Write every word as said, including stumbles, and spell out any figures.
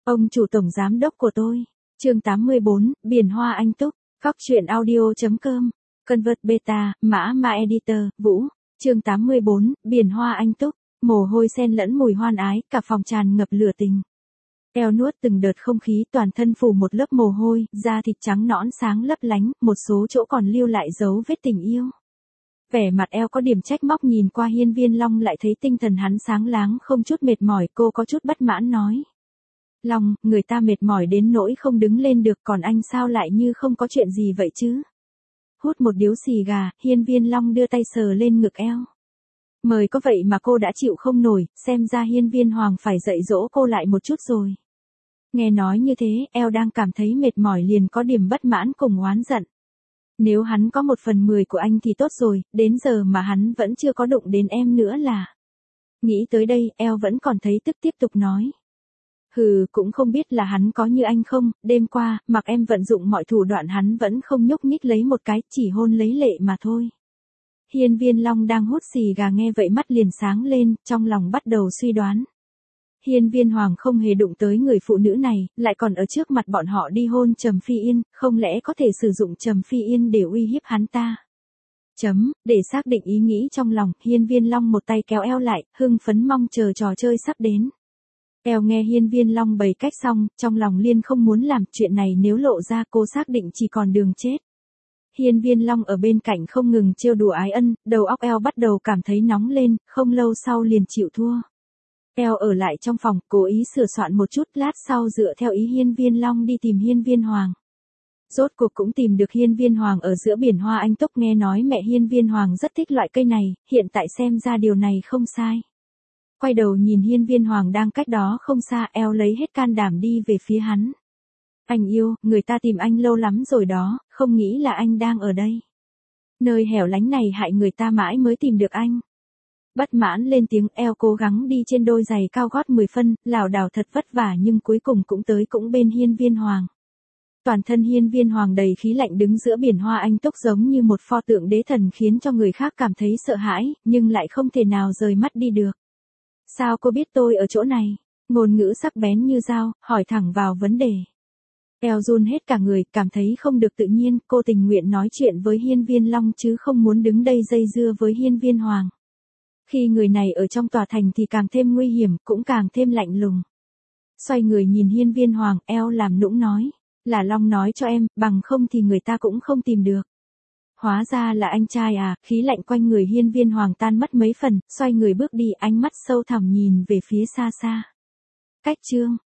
Ông chủ tổng giám đốc của tôi. Chương tám mươi bốn, Biển Hoa Anh Túc. Khóc chuyện audio.com. Convert Beta, Mã Ma Editor, Vũ. Chương tám mươi bốn, Biển Hoa Anh Túc. Mồ hôi xen lẫn mùi hoan ái, cả phòng tràn ngập lửa tình. Eo nuốt từng đợt không khí, toàn thân phủ một lớp mồ hôi, da thịt trắng nõn sáng lấp lánh, một số chỗ còn lưu lại dấu vết tình yêu. Vẻ mặt eo có điểm trách móc, nhìn qua Hiên Viên Long lại thấy tinh thần hắn sáng láng không chút mệt mỏi, cô có chút bất mãn nói. Long, người ta mệt mỏi đến nỗi không đứng lên được, còn anh sao lại như không có chuyện gì vậy chứ? Hút một điếu xì gà, Hiên Viên Long đưa tay sờ lên ngực eo. Mời có vậy mà cô đã chịu không nổi, xem ra Hiên Viên Hoàng phải dạy dỗ cô lại một chút rồi. Nghe nói như thế, eo đang cảm thấy mệt mỏi liền có điểm bất mãn cùng oán giận. Nếu hắn có một phần mười của anh thì tốt rồi, đến giờ mà hắn vẫn chưa có đụng đến em nữa là. Nghĩ tới đây, eo vẫn còn thấy tức, tiếp tục nói. Hừ, cũng không biết là hắn có như anh không, đêm qua, mặc em vận dụng mọi thủ đoạn hắn vẫn không nhúc nhích lấy một cái, chỉ hôn lấy lệ mà thôi. Hiên Viên Long đang hút xì gà nghe vậy mắt liền sáng lên, trong lòng bắt đầu suy đoán. Hiên Viên Hoàng không hề đụng tới người phụ nữ này, lại còn ở trước mặt bọn họ đi hôn Trầm Phi Yên, không lẽ có thể sử dụng Trầm Phi Yên để uy hiếp hắn ta? Chấm, để xác định ý nghĩ trong lòng, Hiên Viên Long một tay kéo eo lại, hưng phấn mong chờ trò chơi sắp đến. Eo nghe Hiên Viên Long bày cách xong, trong lòng liên không muốn làm chuyện này, nếu lộ ra cô xác định chỉ còn đường chết. Hiên Viên Long ở bên cạnh không ngừng trêu đùa ái ân, đầu óc eo bắt đầu cảm thấy nóng lên, không lâu sau liền chịu thua. Eo ở lại trong phòng, cố ý sửa soạn một chút, lát sau dựa theo ý Hiên Viên Long đi tìm Hiên Viên Hoàng. Rốt cuộc cũng tìm được Hiên Viên Hoàng ở giữa biển hoa anh túc, nghe nói mẹ Hiên Viên Hoàng rất thích loại cây này, hiện tại xem ra điều này không sai. Quay đầu nhìn Hiên Viên Hoàng đang cách đó không xa, eo lấy hết can đảm đi về phía hắn. Anh yêu, người ta tìm anh lâu lắm rồi đó, không nghĩ là anh đang ở đây. Nơi hẻo lánh này hại người ta mãi mới tìm được anh. Bất mãn lên tiếng, eo cố gắng đi trên đôi giày cao gót mười phân, lảo đảo thật vất vả nhưng cuối cùng cũng tới cũng bên Hiên Viên Hoàng. Toàn thân Hiên Viên Hoàng đầy khí lạnh đứng giữa biển hoa anh túc giống như một pho tượng đế thần, khiến cho người khác cảm thấy sợ hãi, nhưng lại không thể nào rời mắt đi được. Sao cô biết tôi ở chỗ này? Ngôn ngữ sắc bén như dao, hỏi thẳng vào vấn đề. Eo run hết cả người, cảm thấy không được tự nhiên, cô tình nguyện nói chuyện với Hiên Viên Long chứ không muốn đứng đây dây dưa với Hiên Viên Hoàng. Khi người này ở trong tòa thành thì càng thêm nguy hiểm, cũng càng thêm lạnh lùng. Xoay người nhìn Hiên Viên Hoàng, eo làm nũng nói. Là Long nói cho em, bằng không thì người ta cũng không tìm được. Hóa ra là anh trai à, khí lạnh quanh người Hiên Viên Hoàng tan mất mấy phần, xoay người bước đi, ánh mắt sâu thẳm nhìn về phía xa xa. Cách chương.